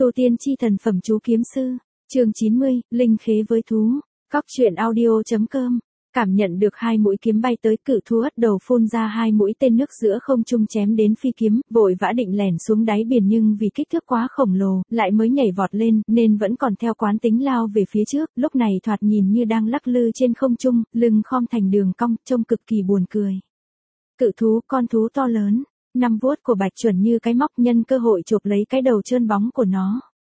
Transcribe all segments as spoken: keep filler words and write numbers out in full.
Tu tiên chi thần phẩm chú kiếm sư, chương chín mươi, linh khế với thú, Cóc truyện audio.com. Cảm nhận được hai mũi kiếm bay tới, cự thú ất đầu phun ra hai mũi tên nước giữa không trung chém đến phi kiếm, vội vã định lẻn xuống đáy biển nhưng vì kích thước quá khổng lồ, lại mới nhảy vọt lên, nên vẫn còn theo quán tính lao về phía trước, lúc này thoạt nhìn như đang lắc lư trên không trung, lưng khom thành đường cong, trông cực kỳ buồn cười. Cự thú, con thú to lớn, năm vuốt của Bạch Chuẩn như cái móc, nhân cơ hội chộp lấy cái đầu trơn bóng của nó.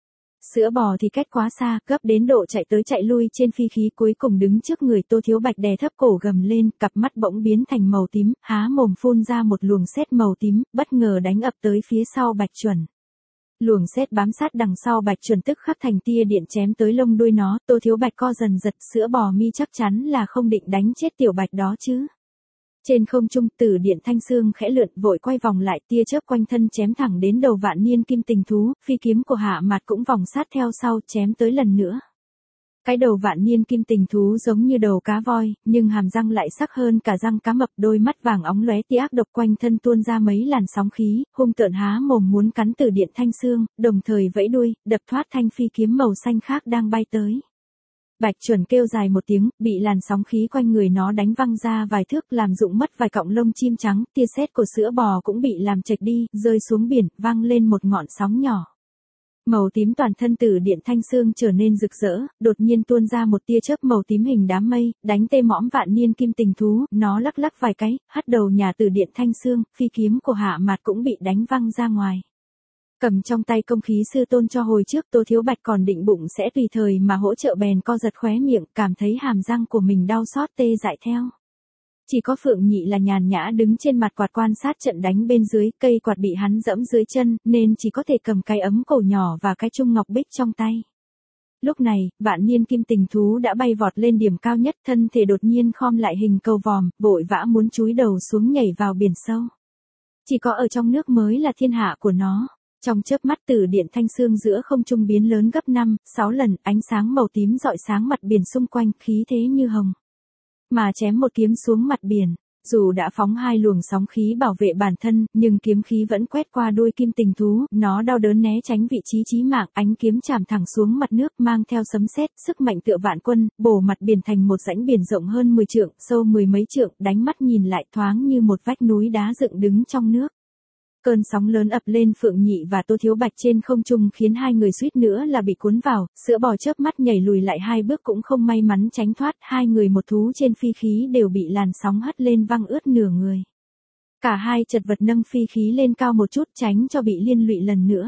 Sữa bò thì cách quá xa, gấp đến độ chạy tới chạy lui trên phi khí, cuối cùng đứng trước người Tô Thiếu Bạch đè thấp cổ gầm lên, cặp mắt bỗng biến thành màu tím, há mồm phun ra một luồng sét màu tím, bất ngờ đánh ập tới phía sau Bạch Chuẩn. Luồng sét bám sát đằng sau Bạch Chuẩn tức khắc thành tia điện chém tới lông đuôi nó, Tô Thiếu Bạch co dần giật, sữa bò mi chắc chắn là không định đánh chết tiểu Bạch đó chứ. Trên không trung, Tử Điện Thanh Xương khẽ lượn, vội quay vòng lại, tia chớp quanh thân chém thẳng đến đầu Vạn Niên Kim Tình Thú, phi kiếm của Hạ Mạt cũng vòng sát theo sau, chém tới lần nữa. Cái đầu Vạn Niên Kim Tình Thú giống như đầu cá voi, nhưng hàm răng lại sắc hơn cả răng cá mập, đôi mắt vàng óng lóe tia ác độc, quanh thân tuôn ra mấy làn sóng khí, hung tợn há mồm muốn cắn Tử Điện Thanh Xương, đồng thời vẫy đuôi, đập thoát thanh phi kiếm màu xanh khác đang bay tới. Bạch Chuẩn kêu dài một tiếng, bị làn sóng khí quanh người nó đánh văng ra vài thước, làm rụng mất vài cọng lông chim trắng, tia sét của sữa bò cũng bị làm chệch đi, rơi xuống biển, vang lên một ngọn sóng nhỏ. Màu tím toàn thân Tử Điện Thanh Xương trở nên rực rỡ, đột nhiên tuôn ra một tia chớp màu tím hình đám mây, đánh tê mõm Vạn Niên Kim Tình Thú, nó lắc lắc vài cái, hất đầu nhà Tử Điện Thanh Xương, phi kiếm của Hạ Mạt cũng bị đánh văng ra ngoài. Cầm trong tay công khí sư tôn cho hồi trước, Tô Thiếu Bạch còn định bụng sẽ tùy thời mà hỗ trợ, bèn co giật khóe miệng, cảm thấy hàm răng của mình đau xót tê dại theo. Chỉ có Phượng Nhị là nhàn nhã đứng trên mặt quạt quan sát trận đánh bên dưới, cây quạt bị hắn dẫm dưới chân, nên chỉ có thể cầm cái ấm cổ nhỏ và cái chung ngọc bích trong tay. Lúc này, Vạn Niên Kim Tình Thú đã bay vọt lên điểm cao nhất, thân thể đột nhiên khom lại hình cầu vòm, vội vã muốn chúi đầu xuống nhảy vào biển sâu. Chỉ có ở trong nước mới là thiên hạ của nó. Trong chớp mắt, Tử Điện Thanh Xương giữa không trung biến lớn gấp năm, sáu lần, ánh sáng màu tím rọi sáng mặt biển xung quanh, khí thế như hồng. Mà chém một kiếm xuống mặt biển, dù đã phóng hai luồng sóng khí bảo vệ bản thân, nhưng kiếm khí vẫn quét qua đuôi Kim Tình Thú, nó đau đớn né tránh vị trí chí mạng, ánh kiếm chạm thẳng xuống mặt nước, mang theo sấm sét, sức mạnh tựa vạn quân, bổ mặt biển thành một rãnh biển rộng hơn mười trượng, sâu mười mấy trượng, đánh mắt nhìn lại thoáng như một vách núi đá dựng đứng trong nước. Cơn sóng lớn ập lên Phượng Nhị và Tô Thiếu Bạch trên không trung, khiến hai người suýt nữa là bị cuốn vào, sữa bò chớp mắt nhảy lùi lại hai bước cũng không may mắn tránh thoát, hai người một thú trên phi khí đều bị làn sóng hất lên văng ướt nửa người. Cả hai chật vật nâng phi khí lên cao một chút, tránh cho bị liên lụy lần nữa.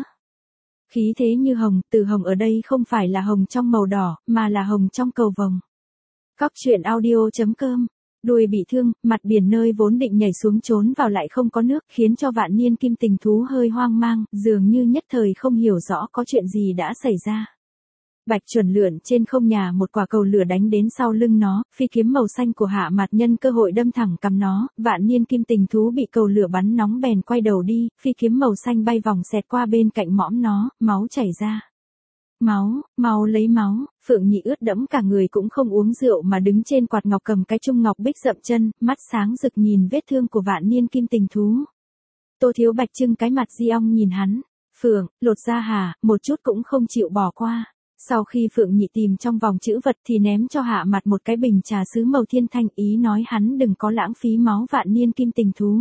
Khí thế như hồng, từ hồng ở đây không phải là hồng trong màu đỏ, mà là hồng trong cầu vồng. Cóc truyện audio.com. Đuôi bị thương, mặt biển nơi vốn định nhảy xuống trốn vào lại không có nước, khiến cho Vạn Niên Kim Tình Thú hơi hoang mang, dường như nhất thời không hiểu rõ có chuyện gì đã xảy ra. Bạch Chuẩn lượn trên không nhà một quả cầu lửa đánh đến sau lưng nó, phi kiếm màu xanh của Hạ Mạt nhân cơ hội đâm thẳng cằm nó, Vạn Niên Kim Tình Thú bị cầu lửa bắn nóng bèn quay đầu đi, phi kiếm màu xanh bay vòng xẹt qua bên cạnh mõm nó, máu chảy ra. Máu, mau lấy máu, Phượng Nhị ướt đẫm cả người cũng không uống rượu mà đứng trên quạt ngọc cầm cái chung ngọc bích dậm chân, mắt sáng rực nhìn vết thương của Vạn Niên Kim Tình Thú. Tô Thiếu Bạch trưng cái mặt di ong nhìn hắn, Phượng, lột ra hả, một chút cũng không chịu bỏ qua. Sau khi Phượng Nhị tìm trong vòng chữ vật thì ném cho Hạ Mạt một cái bình trà sứ màu thiên thanh, ý nói hắn đừng có lãng phí máu Vạn Niên Kim Tình Thú.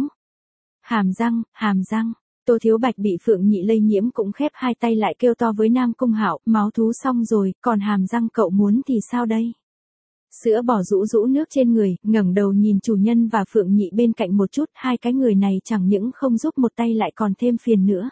Hàm răng, hàm răng. Tô Thiếu Bạch bị Phượng Nhị lây nhiễm cũng khép hai tay lại kêu to với Nam Cung Hạo, máu thú xong rồi, còn hàm răng cậu muốn thì sao đây? Sữa bò rũ rũ nước trên người, ngẩng đầu nhìn chủ nhân và Phượng Nhị bên cạnh một chút, hai cái người này chẳng những không giúp một tay lại còn thêm phiền nữa.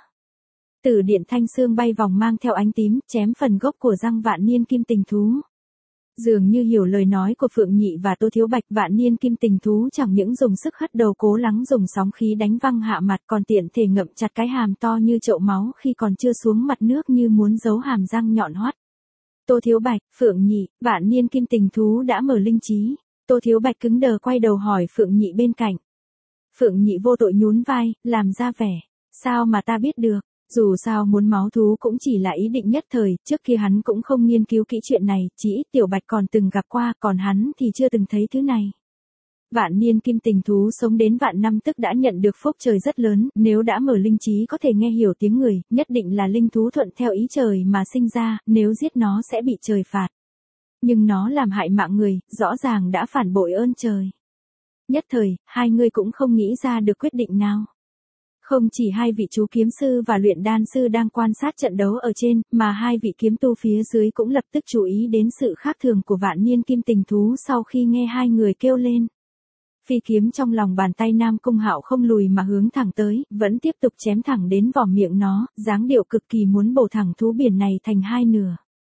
Tử Điện Thanh Xương bay vòng mang theo ánh tím, chém phần gốc của răng Vạn Niên Kim Tình Thú. Dường như hiểu lời nói của Phượng Nhị và Tô Thiếu Bạch, Vạn Niên Kim Tình Thú chẳng những dùng sức hất đầu cố lắng dùng sóng khí đánh văng Hạ Mạt, còn tiện thể ngậm chặt cái hàm to như chậu máu khi còn chưa xuống mặt nước như muốn giấu hàm răng nhọn hoắt. Tô Thiếu Bạch, Phượng Nhị, Vạn Niên Kim Tình Thú đã mở linh trí. Tô Thiếu Bạch cứng đờ quay đầu hỏi Phượng Nhị bên cạnh. Phượng Nhị vô tội nhún vai, làm ra vẻ. Sao mà ta biết được? Dù sao muốn máu thú cũng chỉ là ý định nhất thời, trước kia hắn cũng không nghiên cứu kỹ chuyện này, chỉ ít Tiểu Bạch còn từng gặp qua, còn hắn thì chưa từng thấy thứ này. Vạn niên kim tình thú sống đến vạn năm tức đã nhận được phúc trời rất lớn, nếu đã mở linh trí có thể nghe hiểu tiếng người, nhất định là linh thú thuận theo ý trời mà sinh ra, nếu giết nó sẽ bị trời phạt. Nhưng nó làm hại mạng người, rõ ràng đã phản bội ơn trời. Nhất thời, hai người cũng không nghĩ ra được quyết định nào. Không chỉ hai vị chú kiếm sư và luyện đan sư đang quan sát trận đấu ở trên, mà hai vị kiếm tu phía dưới cũng lập tức chú ý đến sự khác thường của vạn niên kim tình thú sau khi nghe hai người kêu lên. Phi kiếm trong lòng bàn tay Nam Cung Hạo không lùi mà hướng thẳng tới, vẫn tiếp tục chém thẳng đến vỏ miệng nó, dáng điệu cực kỳ muốn bổ thẳng thú biển này thành hai nửa.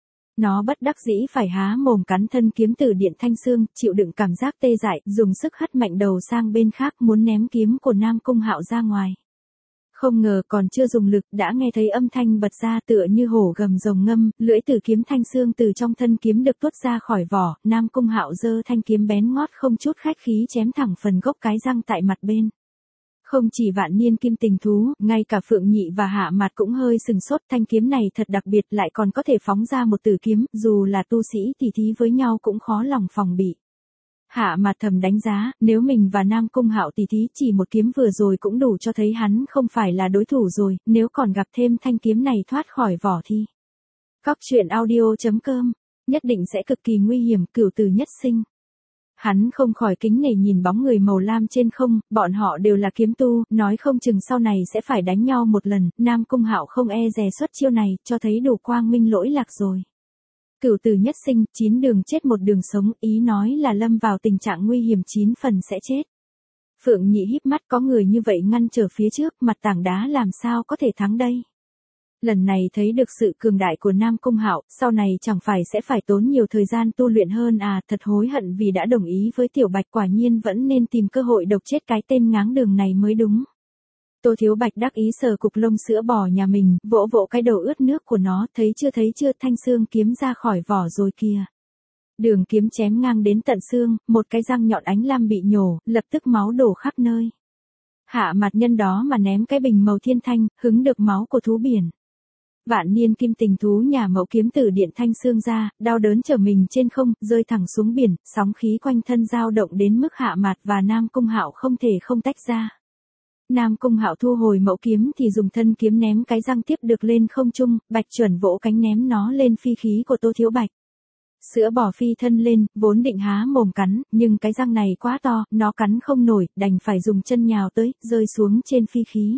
Nó bất đắc dĩ phải há mồm cắn thân kiếm từ điện thanh xương, chịu đựng cảm giác tê dại, dùng sức hất mạnh đầu sang bên khác muốn ném kiếm của Nam Cung Hạo ra ngoài. Không ngờ còn chưa dùng lực đã nghe thấy âm thanh bật ra tựa như hổ gầm rồng ngâm, lưỡi tử kiếm thanh xương từ trong thân kiếm được tuốt ra khỏi vỏ, Nam Cung Hạo giơ thanh kiếm bén ngót không chút khách khí chém thẳng phần gốc cái răng tại mặt bên. Không chỉ vạn niên kim tình thú, ngay cả Phượng Nhị và Hạ Mạt cũng hơi sừng sốt, thanh kiếm này thật đặc biệt lại còn có thể phóng ra một tử kiếm, dù là tu sĩ tỉ thí với nhau cũng khó lòng phòng bị. Hạ Mạt thầm đánh giá, nếu mình và Nam Cung Hạo tỉ thí chỉ một kiếm vừa rồi cũng đủ cho thấy hắn không phải là đối thủ rồi, nếu còn gặp thêm thanh kiếm này thoát khỏi vỏ thì. Cóc truyện audio chấm com, nhất định sẽ cực kỳ nguy hiểm, cửu tử nhất sinh. Hắn không khỏi kính nể nhìn bóng người màu lam trên không, bọn họ đều là kiếm tu, nói không chừng sau này sẽ phải đánh nhau một lần, Nam Cung Hạo không e dè xuất chiêu này, cho thấy đủ quang minh lỗi lạc rồi. Cửu tử nhất sinh, chín đường chết một đường sống, ý nói là lâm vào tình trạng nguy hiểm chín phần sẽ chết. Phượng Nhị híp mắt, có người như vậy ngăn trở phía trước, mặt tảng đá làm sao có thể thắng đây. Lần này thấy được sự cường đại của Nam Cung Hạo, sau này chẳng phải sẽ phải tốn nhiều thời gian tu luyện hơn à, thật hối hận vì đã đồng ý với Tiểu Bạch, quả nhiên vẫn nên tìm cơ hội độc chết cái tên ngáng đường này mới đúng. Tô Thiếu Bạch đắc ý sờ cục lông sữa bò nhà mình, vỗ vỗ cái đầu ướt nước của nó, thấy chưa thấy chưa, thanh xương kiếm ra khỏi vỏ rồi kìa. Đường kiếm chém ngang đến tận xương, một cái răng nhọn ánh lam bị nhổ, lập tức máu đổ khắp nơi. Hạ Mạt nhân đó mà ném cái bình màu thiên thanh, hứng được máu của thú biển. Vạn niên kim tình thú nhà Mậu kiếm từ điện thanh xương ra, đau đớn trở mình trên không, rơi thẳng xuống biển, sóng khí quanh thân dao động đến mức Hạ Mạt và Nam Cung Hạo không thể không tách ra. Nam Cung Hạo thu hồi mẫu kiếm thì dùng thân kiếm ném cái răng tiếp được lên không trung, Bạch Chuẩn vỗ cánh ném nó lên phi khí của Tô Thiếu Bạch. Sữa bò phi thân lên, vốn định há mồm cắn, nhưng cái răng này quá to, nó cắn không nổi, đành phải dùng chân nhào tới, rơi xuống trên phi khí.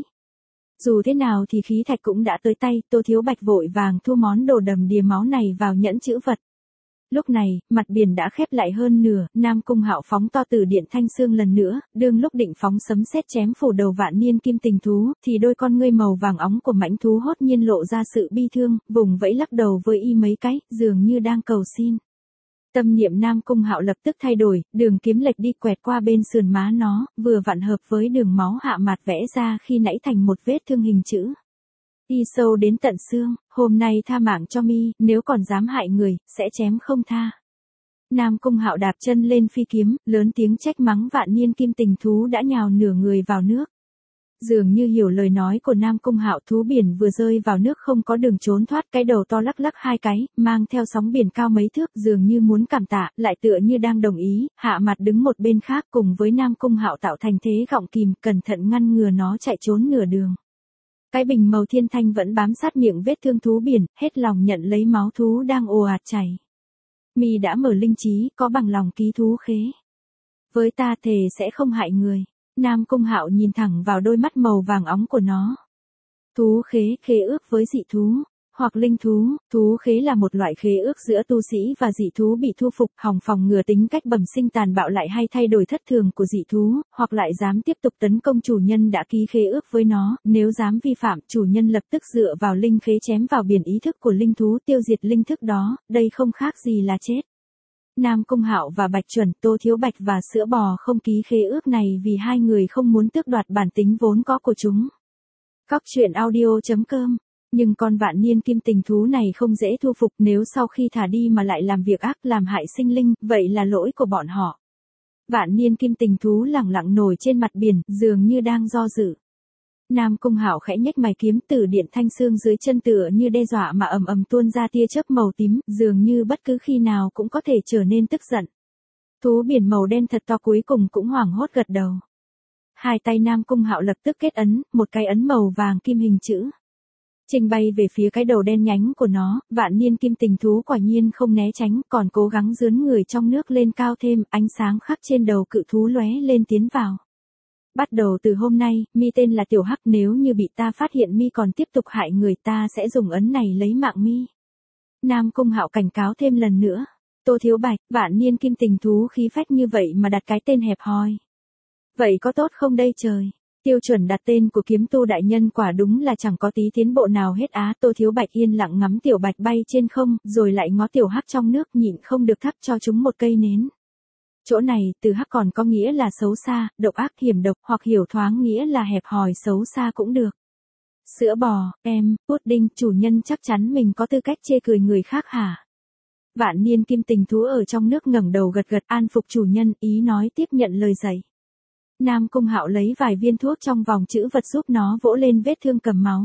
Dù thế nào thì khí thạch cũng đã tới tay, Tô Thiếu Bạch vội vàng thu món đồ đầm đìa máu này vào nhẫn chữ vật. Lúc này, mặt biển đã khép lại hơn nửa, Nam Cung Hạo phóng to từ điện thanh xương lần nữa, đương lúc định phóng sấm sét chém phủ đầu vạn niên kim tình thú, thì đôi con ngươi màu vàng óng của mãnh thú hốt nhiên lộ ra sự bi thương, vùng vẫy lắc đầu với y mấy cái, dường như đang cầu xin. Tâm niệm Nam Cung Hạo lập tức thay đổi, đường kiếm lệch đi quẹt qua bên sườn má nó, vừa vặn hợp với đường máu Hạ Mạt vẽ ra khi nãy thành một vết thương hình chữ. Đi sâu đến tận xương, hôm nay tha mạng cho mi, nếu còn dám hại người, sẽ chém không tha. Nam Cung Hạo đạp chân lên phi kiếm, lớn tiếng trách mắng vạn niên kim tình thú đã nhào nửa người vào nước. Dường như hiểu lời nói của Nam Cung Hạo, thú biển vừa rơi vào nước không có đường trốn thoát, cái đầu to lắc lắc hai cái, mang theo sóng biển cao mấy thước, dường như muốn cảm tạ, lại tựa như đang đồng ý. Hạ Mạt đứng một bên khác cùng với Nam Cung Hạo tạo thành thế gọng kìm, cẩn thận ngăn ngừa nó chạy trốn nửa đường. Cái bình màu thiên thanh vẫn bám sát miệng vết thương thú biển, hết lòng nhận lấy máu thú đang ồ ạt chảy. Mi đã mở linh trí, có bằng lòng ký thú khế. Với ta thề sẽ không hại người. Nam Cung Hạo nhìn thẳng vào đôi mắt màu vàng óng của nó. Thú khế, khế ước với dị thú, hoặc linh thú, thú khế là một loại khế ước giữa tu sĩ và dị thú bị thu phục, hòng phòng ngừa tính cách bẩm sinh tàn bạo lại hay thay đổi thất thường của dị thú, hoặc lại dám tiếp tục tấn công chủ nhân đã ký khế ước với nó, nếu dám vi phạm, chủ nhân lập tức dựa vào linh khế chém vào biển ý thức của linh thú tiêu diệt linh thức đó, đây không khác gì là chết. Nam Cung Hạo và Bạch Chuẩn, Tô Thiếu Bạch và Sữa Bò không ký khế ước này vì hai người không muốn tước đoạt bản tính vốn có của chúng. Cóc truyện audio chấm com. Nhưng con vạn niên kim tình thú này không dễ thu phục, nếu sau khi thả đi mà lại làm việc ác làm hại sinh linh, vậy là lỗi của bọn họ. Vạn niên kim tình thú lẳng lặng nổi trên mặt biển, dường như đang do dự. Nam Cung Hạo khẽ nhếch mày, kiếm từ điện thanh xương dưới chân tựa như đe dọa mà ầm ầm tuôn ra tia chớp màu tím, dường như bất cứ khi nào cũng có thể trở nên tức giận. Thú biển màu đen thật to cuối cùng cũng hoảng hốt gật đầu. Hai tay Nam Cung Hạo lập tức kết ấn, một cái ấn màu vàng kim hình chữ. Trình bay về phía cái đầu đen nhánh của nó, vạn niên kim tình thú quả nhiên không né tránh, còn cố gắng dướn người trong nước lên cao thêm, ánh sáng khắc trên đầu cự thú lóe lên tiến vào. Bắt đầu từ hôm nay, mi tên là Tiểu Hắc, nếu như bị ta phát hiện mi còn tiếp tục hại người ta sẽ dùng ấn này lấy mạng mi. Nam Cung Hạo cảnh cáo thêm lần nữa. Tô Thiếu Bạch, vạn niên kim tình thú khí phách như vậy mà đặt cái tên hẹp hòi. Vậy có tốt không đây trời? Tiêu chuẩn đặt tên của kiếm tu đại nhân quả đúng là chẳng có tí tiến bộ nào hết á. Tô Thiếu Bạch yên lặng ngắm Tiểu Bạch bay trên không, rồi lại ngó Tiểu Hắc trong nước, nhịn không được thắp cho chúng một cây nến. Chỗ này, từ Hắc còn có nghĩa là xấu xa, độc ác hiểm độc, hoặc hiểu thoáng nghĩa là hẹp hòi xấu xa cũng được. Sữa bò, em, pudding, chủ nhân chắc chắn mình có tư cách chê cười người khác hả? Vạn niên kim tình thú ở trong nước ngẩng đầu gật gật an phục chủ nhân, ý nói tiếp nhận lời dạy. Nam Cung Hạo lấy vài viên thuốc trong vòng chữ vật giúp nó vỗ lên vết thương cầm máu.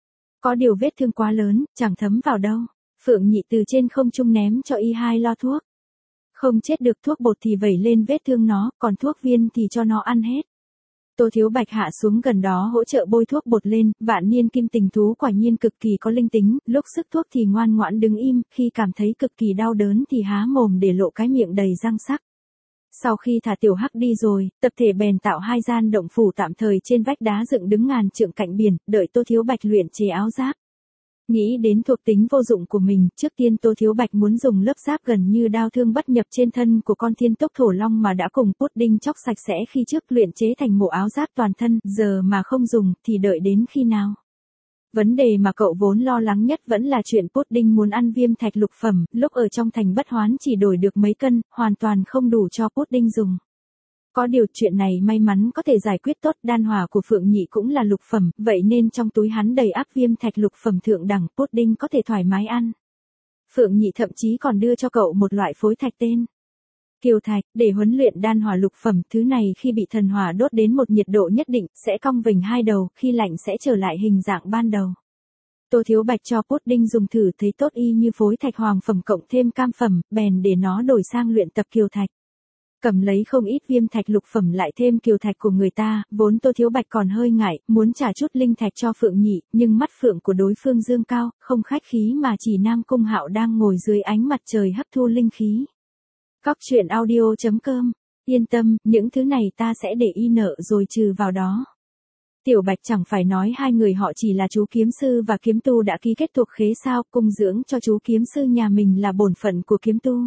Có điều vết thương quá lớn, chẳng thấm vào đâu. Phượng Nhị từ trên không trung ném cho y hai lo thuốc. Không chết được thuốc bột thì vẩy lên vết thương nó, còn thuốc viên thì cho nó ăn hết. Tô Thiếu Bạch hạ xuống gần đó hỗ trợ bôi thuốc bột lên, vạn niên kim tình thú quả nhiên cực kỳ có linh tính, lúc sức thuốc thì ngoan ngoãn đứng im, khi cảm thấy cực kỳ đau đớn thì há mồm để lộ cái miệng đầy răng sắc. Sau khi thả Tiểu Hắc đi rồi, tập thể bèn tạo hai gian động phủ tạm thời trên vách đá dựng đứng ngàn trượng cạnh biển, đợi Tô Thiếu Bạch luyện chế áo giáp. Nghĩ đến thuộc tính vô dụng của mình, trước tiên Tô Thiếu Bạch muốn dùng lớp giáp gần như đao thương bất nhập trên thân của con thiên tốc thổ long mà đã cùng pudding chóc sạch sẽ khi trước luyện chế thành bộ áo giáp toàn thân, giờ mà không dùng thì đợi đến khi nào. Vấn đề mà cậu vốn lo lắng nhất vẫn là chuyện pudding muốn ăn viêm thạch lục phẩm, lúc ở trong thành bất hoán chỉ đổi được mấy cân, hoàn toàn không đủ cho pudding dùng. Có điều chuyện này may mắn có thể giải quyết tốt, đan hỏa của Phượng Nhị cũng là lục phẩm, vậy nên trong túi hắn đầy áp viêm thạch lục phẩm thượng đẳng, pudding có thể thoải mái ăn. Phượng Nhị thậm chí còn đưa cho cậu một loại phối thạch tên Kiều Thạch, để huấn luyện đan hỏa lục phẩm, thứ này khi bị thần hỏa đốt đến một nhiệt độ nhất định, sẽ cong vành hai đầu, khi lạnh sẽ trở lại hình dạng ban đầu. Tô Thiếu Bạch cho pudding dùng thử thấy tốt y như phối thạch hoàng phẩm cộng thêm cam phẩm, bèn để nó đổi sang luyện tập Kiều Thạch. Cầm lấy không ít viêm thạch lục phẩm lại thêm Kiều Thạch của người ta, vốn Tô Thiếu Bạch còn hơi ngại, muốn trả chút linh thạch cho Phượng Nhị, nhưng mắt Phượng của đối phương dương cao, không khách khí mà chỉ Nam Cung Hạo đang ngồi dưới ánh mặt trời hấp thu linh khí. Cóc truyện audio chấm com, yên tâm, những thứ này ta sẽ để y nợ rồi trừ vào đó. Tiểu Bạch chẳng phải nói hai người họ chỉ là chú kiếm sư và kiếm tu đã ký kết thuộc khế sao, cung dưỡng cho chú kiếm sư nhà mình là bổn phận của kiếm tu.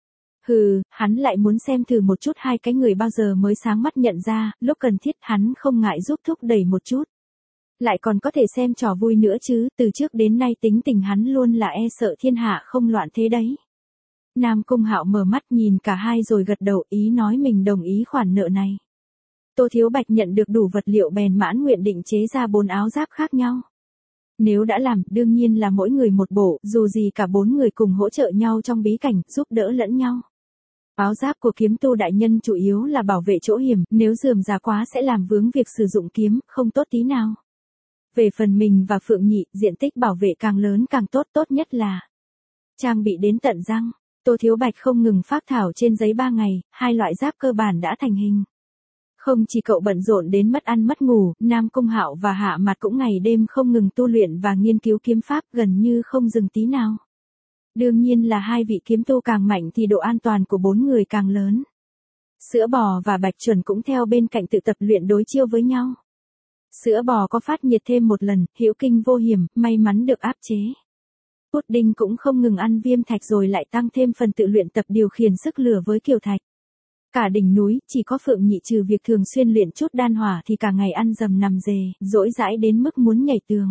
Hừ, hắn lại muốn xem thử một chút hai cái người bao giờ mới sáng mắt nhận ra, lúc cần thiết hắn không ngại giúp thúc đẩy một chút. Lại còn có thể xem trò vui nữa chứ, từ trước đến nay tính tình hắn luôn là e sợ thiên hạ không loạn thế đấy. Nam Cung Hạo mở mắt nhìn cả hai rồi gật đầu, ý nói mình đồng ý khoản nợ này. Tô Thiếu Bạch nhận được đủ vật liệu bèn mãn nguyện định chế ra bốn áo giáp khác nhau. Nếu đã làm, đương nhiên là mỗi người một bộ, dù gì cả bốn người cùng hỗ trợ nhau trong bí cảnh, giúp đỡ lẫn nhau. Áo giáp của kiếm tu đại nhân chủ yếu là bảo vệ chỗ hiểm, nếu rườm rà quá sẽ làm vướng việc sử dụng kiếm, không tốt tí nào. Về phần mình và Phượng Nhị, diện tích bảo vệ càng lớn càng tốt, tốt nhất là trang bị đến tận răng. Tô Thiếu Bạch không ngừng phác thảo trên giấy ba ngày, hai loại giáp cơ bản đã thành hình. Không chỉ cậu bận rộn đến mất ăn mất ngủ, Nam Cung Hạo và Hạ Mặt cũng ngày đêm không ngừng tu luyện và nghiên cứu kiếm pháp gần như không dừng tí nào. Đương nhiên là hai vị kiếm tu càng mạnh thì độ an toàn của bốn người càng lớn. Sữa bò và Bạch Chuẩn cũng theo bên cạnh tự tập luyện đối chiêu với nhau. Sữa bò có phát nhiệt thêm một lần, hữu kinh vô hiểm, may mắn được áp chế. Pudding cũng không ngừng ăn viêm thạch rồi lại tăng thêm phần tự luyện tập điều khiển sức lửa với Kiều Thạch. Cả đỉnh núi, chỉ có Phượng Nhị trừ việc thường xuyên luyện chút đan hỏa thì cả ngày ăn dầm nằm dề, dỗi dãi đến mức muốn nhảy tường.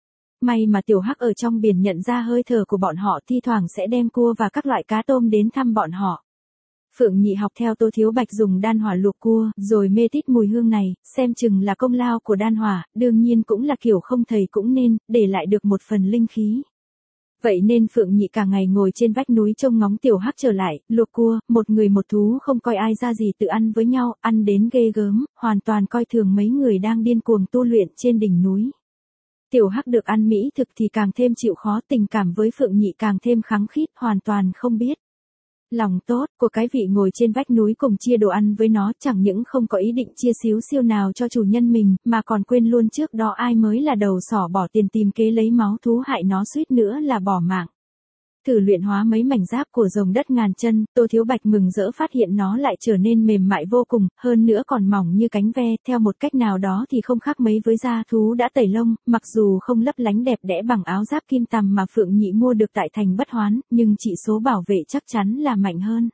May mà Tiểu Hắc ở trong biển nhận ra hơi thở của bọn họ, thi thoảng sẽ đem cua và các loại cá tôm đến thăm bọn họ. Phượng Nhị học theo Tô Thiếu Bạch dùng đan hỏa luộc cua, rồi mê tít mùi hương này, xem chừng là công lao của đan hỏa, đương nhiên cũng là kiểu không thầy cũng nên, để lại được một phần linh khí. Vậy nên Phượng Nhị cả ngày ngồi trên vách núi trông ngóng Tiểu Hắc trở lại, luộc cua, một người một thú không coi ai ra gì tự ăn với nhau, ăn đến ghê gớm, hoàn toàn coi thường mấy người đang điên cuồng tu luyện trên đỉnh núi. Tiểu Hắc được ăn mỹ thực thì càng thêm chịu khó, tình cảm với Phượng Nhị càng thêm khăng khít, hoàn toàn không biết Lòng tốt của cái vị ngồi trên vách núi cùng chia đồ ăn với nó chẳng những không có ý định chia xíu siêu nào cho chủ nhân mình, mà còn quên luôn trước đó ai mới là đầu sỏ bỏ tiền tìm kế lấy máu thú hại nó suýt nữa là bỏ mạng. Thử luyện hóa mấy mảnh giáp của rồng đất ngàn chân, Tô Thiếu Bạch mừng rỡ phát hiện nó lại trở nên mềm mại vô cùng, hơn nữa còn mỏng như cánh ve, theo một cách nào đó thì không khác mấy với da thú đã tẩy lông, mặc dù không lấp lánh đẹp đẽ bằng áo giáp kim tằm mà Phượng Nhị mua được tại thành Bất Hoán, nhưng chỉ số bảo vệ chắc chắn là mạnh hơn.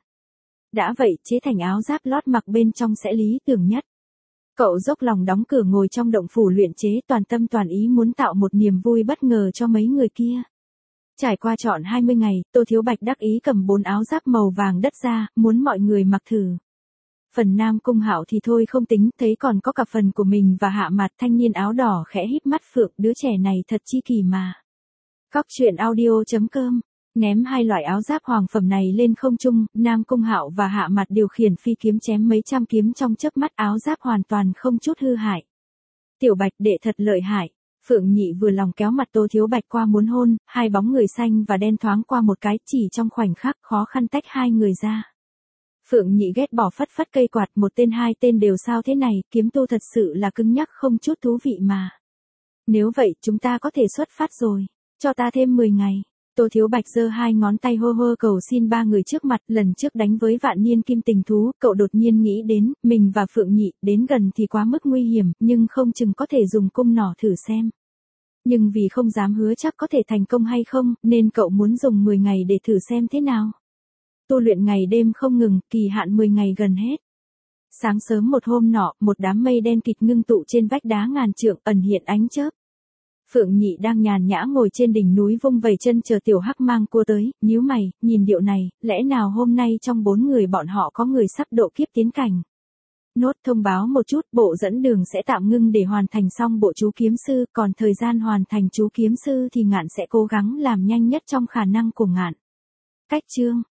Đã vậy, chế thành áo giáp lót mặc bên trong sẽ lý tưởng nhất. Cậu dốc lòng đóng cửa ngồi trong động phủ luyện chế, toàn tâm toàn ý muốn tạo một niềm vui bất ngờ cho mấy người kia. Trải qua trọn hai mươi ngày, Tô Thiếu Bạch đắc ý cầm bốn áo giáp màu vàng đất ra, muốn mọi người mặc thử. Phần Nam Cung Hạo thì thôi không tính, thấy còn có cả phần của mình và Hạ Mạt. Thanh niên áo đỏ khẽ híp mắt Phượng, đứa trẻ này thật chi kỳ mà. Cóc truyện audio chấm com ném hai loại áo giáp hoàng phẩm này lên không trung, Nam Cung Hạo và Hạ Mạt điều khiển phi kiếm chém mấy trăm kiếm trong chớp mắt, áo giáp hoàn toàn không chút hư hại. Tiểu Bạch đệ thật lợi hại. Phượng Nhị vừa lòng kéo mặt Tô Thiếu Bạch qua muốn hôn, hai bóng người xanh và đen thoáng qua một cái, chỉ trong khoảnh khắc khó khăn tách hai người ra. Phượng Nhị ghét bỏ phất phất cây quạt, một tên hai tên đều sao thế này, kiếm tu thật sự là cứng nhắc không chút thú vị mà. Nếu vậy chúng ta có thể xuất phát rồi, cho ta thêm mười ngày. Tô Thiếu Bạch giơ hai ngón tay hô hô cầu xin ba người trước mặt, lần trước đánh với vạn niên kim tình thú, cậu đột nhiên nghĩ đến, mình và Phượng Nhị, đến gần thì quá mức nguy hiểm, nhưng không chừng có thể dùng cung nỏ thử xem. Nhưng vì không dám hứa chắc có thể thành công hay không, nên cậu muốn dùng mười ngày để thử xem thế nào. Tu luyện ngày đêm không ngừng, kỳ hạn mười ngày gần hết. Sáng sớm một hôm nọ, một đám mây đen kịt ngưng tụ trên vách đá ngàn trượng, ẩn hiện ánh chớp. Phượng Nhị đang nhàn nhã ngồi trên đỉnh núi vung vẩy chân chờ tiểu hắc mang cua tới, nhíu mày, nhìn điệu này, lẽ nào hôm nay trong bốn người bọn họ có người sắp độ kiếp tiến cảnh. Nốt thông báo một chút, bộ dẫn đường sẽ tạm ngưng để hoàn thành xong bộ chú kiếm sư, còn thời gian hoàn thành chú kiếm sư thì Ngạn sẽ cố gắng làm nhanh nhất trong khả năng của Ngạn. Cách chương